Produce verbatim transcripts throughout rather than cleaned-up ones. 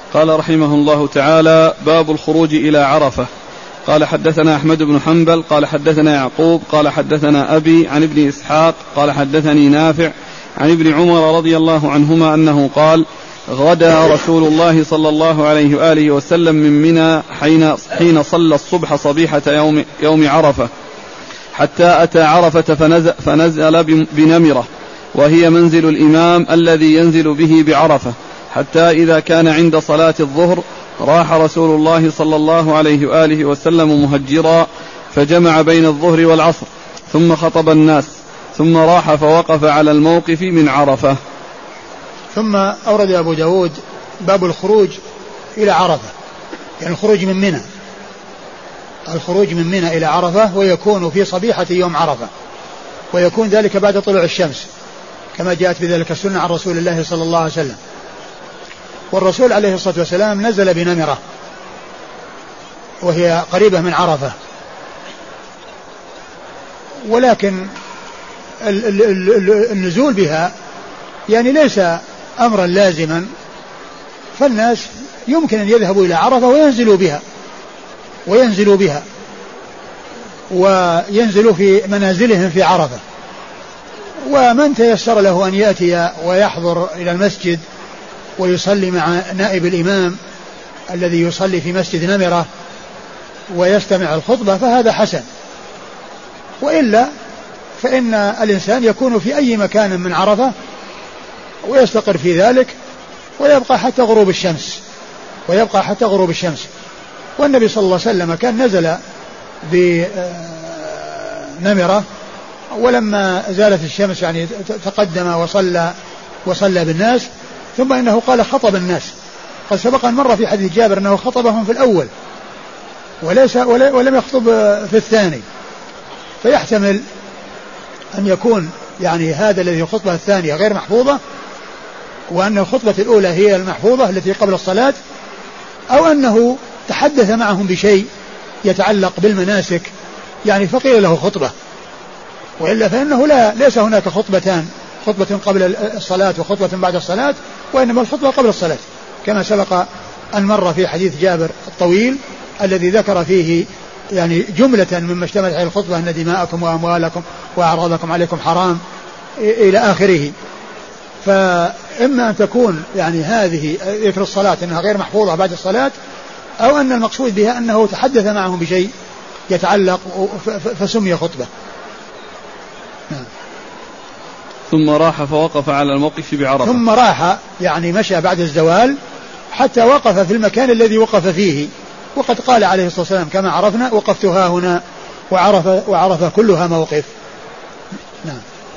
قال رحمه الله تعالى: باب الخروج إلى عرفة. قال حدثنا أحمد بن حنبل قال حدثنا يعقوب قال حدثنا أبي عن ابن إسحاق قال حدثني نافع عن ابن عمر رضي الله عنهما أنه قال: غدا رسول الله صلى الله عليه وآله وسلم من منى حين, حين صلى الصبح صبيحة يوم, يوم عرفة حتى أتى عرفة فنزل, فنزل بنمرة وهي منزل الإمام الذي ينزل به بعرفة، حتى إذا كان عند صلاة الظهر راح رسول الله صلى الله عليه وآله وسلم مهجرا فجمع بين الظهر والعصر ثم خطب الناس ثم راح فوقف على الموقف من عرفة. ثم أورد أبو داود باب الخروج إلى عرفة، يعني الخروج من منى، الخروج من منى إلى عرفة، ويكون في صبيحة يوم عرفة، ويكون ذلك بعد طلوع الشمس كما جاءت بذلك السنة عن رسول الله صلى الله عليه وسلم. والرسول عليه الصلاة والسلام نزل بنمرة وهي قريبة من عرفة، ولكن النزول بها يعني ليس أمرا لازما، فالناس يمكن أن يذهبوا إلى عرفة وينزلوا بها وينزلوا بها وينزلوا في منازلهم في عرفة. ومن تيسر له أن يأتي ويحضر إلى المسجد ويصلي مع نائب الإمام الذي يصلي في مسجد نمرة ويستمع الخطبة فهذا حسن، وإلا فإن الإنسان يكون في أي مكان من عرفة ويستقر في ذلك ويبقى حتى غروب الشمس ويبقى حتى غروب الشمس. والنبي صلى الله عليه وسلم كان نزل بنمرة ولما زالت الشمس يعني تقدم وصلى وصلى بالناس، ثم إنه قال خطب الناس. قد سبق أن مر في حديث جابر أنه خطبهم في الأول وليس ولم يخطب في الثاني، فيحتمل أن يكون يعني هذا الذي الخطبة الثانية غير محفوظة، وأن الخطبة الأولى هي المحفوظة التي قبل الصلاة، أو أنه تحدث معهم بشيء يتعلق بالمناسك يعني فقيل له خطبة، وإلا فإنه لا ليس هناك خطبتان، خطبة قبل الصلاة وخطبة بعد الصلاة، وإنما الخطبة قبل الصلاة كما سبق أن مر في حديث جابر الطويل الذي ذكر فيه يعني جملة مما اشتملت عليه الخطبة أن دماءكم وأموالكم وأعراضكم عليكم حرام إلى آخره. فإما أن تكون يعني هذه ذكر الصلاة أنها غير محفوظة بعد الصلاة، أو أن المقصود بها أنه تحدث معهم بشيء يتعلق فسمي خطبة. نعم. ثم راح فوقف على الموقف بعرفة. ثم راح يعني مشى بعد الزوال حتى وقف في المكان الذي وقف فيه، وقد قال عليه الصلاة والسلام كما عرفنا: وقفتها هنا وعرف, وعرف كلها موقف. نعم.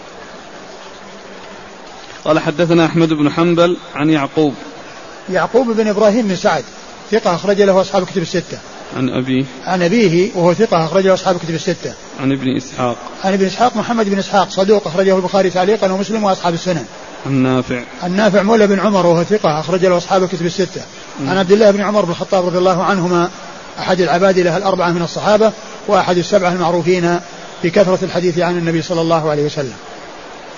قال حدثنا أحمد بن حنبل عن يعقوب يعقوب بن إبراهيم بن سعد ثقة أخرج له أصحاب كتب الستة. عن أبيه عن أبيه وهو ثقة أخرج له أصحاب كتب الستة. عن ابن إسحاق عن ابن إسحاق محمد بن إسحاق صدوق أخرجه البخاري تعليقا ومسلم وأصحاب السنن. عن نافع عن نافع مولى بن عمر وهو ثقة أخرج له أصحاب كتب الستة. م. عن عبد الله بن عمر بن الخطاب رضي الله عنهما أحد العبادلة الأربعة من الصحابة وأحد السبعة المعروفين بكثرة الحديث عن النبي صلى الله عليه وسلم.